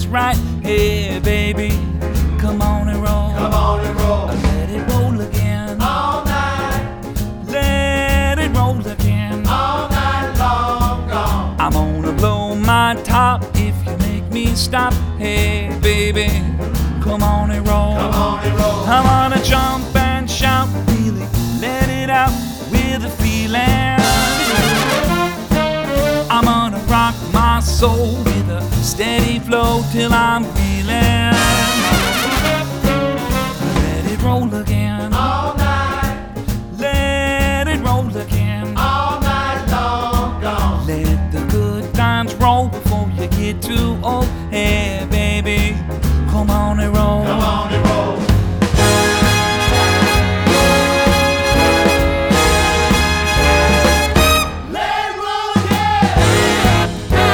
right. Hey, baby, come on and roll. Come on and roll. Let it roll again. All night. Let it roll again. All night long gone. I'm gonna blow my top if you make me stop. Hey, baby, come on and roll. Come on and roll. I'm gonna jump and shout, really let it out with a feeling. I'm gonna rock my soul with a steady flow till I'm feeling. Let it roll again. All night. Let it roll again. All night long gone. Let the good times roll before you get too old. Hey, baby, come on and roll. Come on and roll. Let it roll again.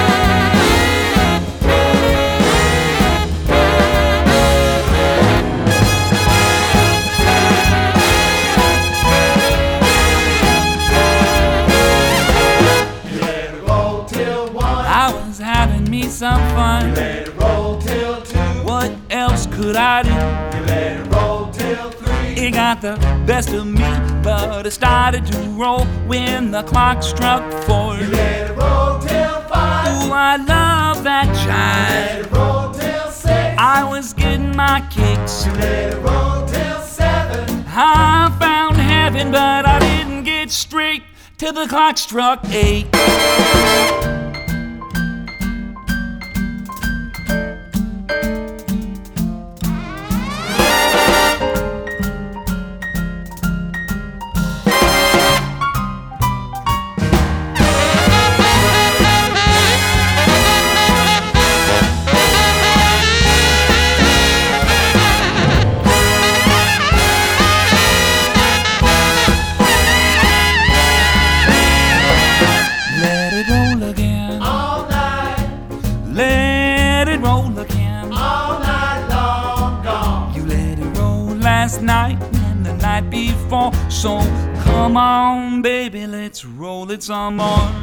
You let it roll till 1. I was having me some fun. Let it roll till 2. What else could I do? You let it roll till 3. It got the best of me, but it started to roll when the clock struck 4. You let it roll till 5. Ooh, I love that Let jive. it roll till 6. I was getting my kicks. Let it roll till 7. I found heaven, but I didn't get straight till the clock struck 8. Let it roll again. All night. Let it roll again. All night long gone. You let it roll last night and the night before. So come on, baby, let's roll it some more.